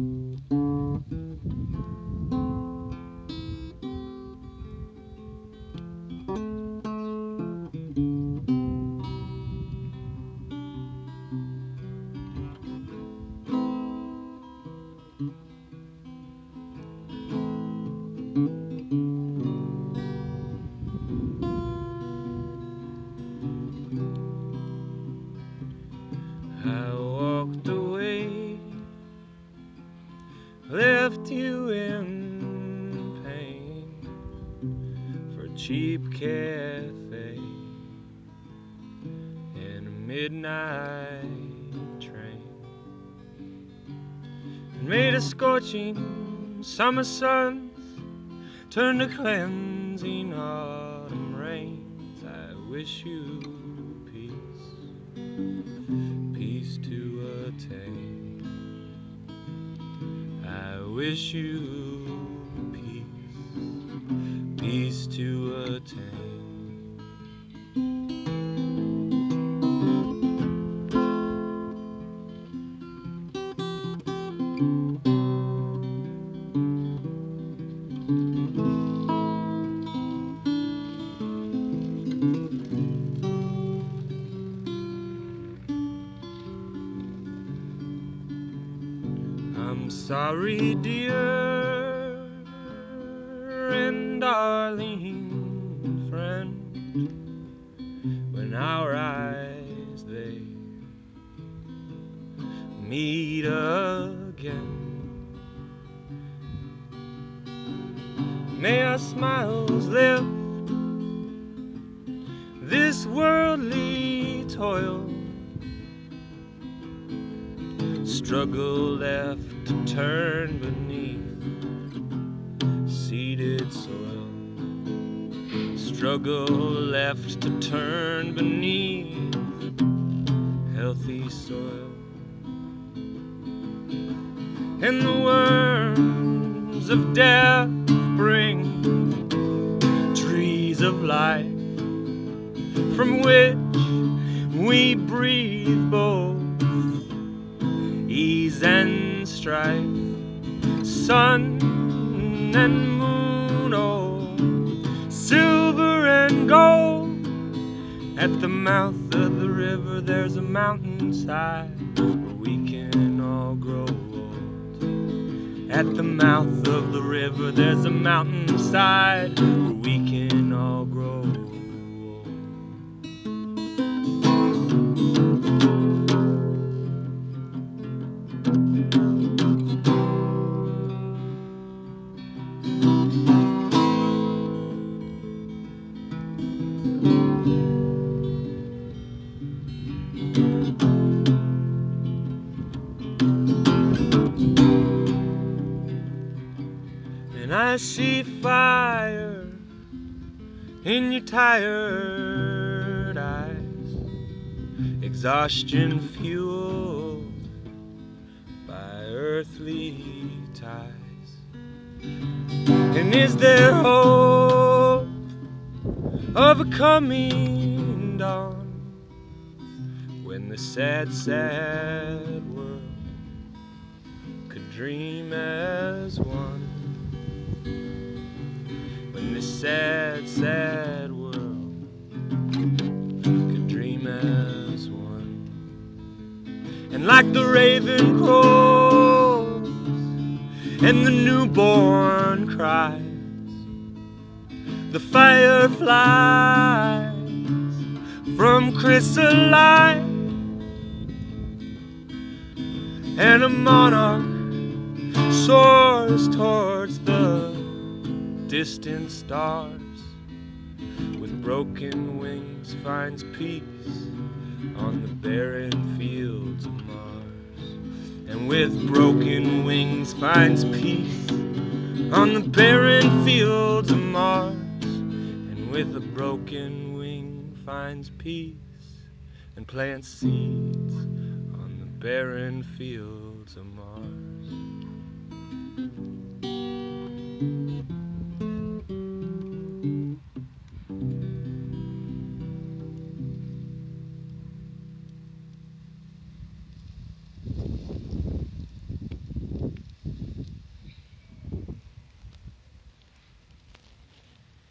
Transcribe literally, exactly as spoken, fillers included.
I walked away, left you in pain for a cheap cafe and a midnight train, and made a scorching summer sun turn to cleansing autumn rains. I wish you peace, peace to attain. I wish you peace, peace to attain. I'm sorry, dear and darling friend, when our eyes they meet again. May our smiles lift this worldly toil, struggle left to turn beneath seeded soil, struggle left to turn beneath healthy soil. And the worms of death bring trees of life, from which we breathe both ease and strife. Sun and moon, oh, silver and gold. At the mouth of the river there's a mountainside where we can all grow old. At the mouth of the river there's a mountainside where we can all grow old. And I see fire in your tired eyes, exhaustion fueled by earthly ties. And is there hope of a coming dawn, when the sad, sad world could dream as one? When the sad, sad world could dream as one. And like the raven crows and the newborn cries, the fireflies from chrysolite, and a monarch soars towards the distant stars, with broken wings finds peace on the barren fields of Mars. And with broken wings finds peace on the barren fields of Mars. And with a broken wing finds peace and plants seeds on the barren fields of Mars.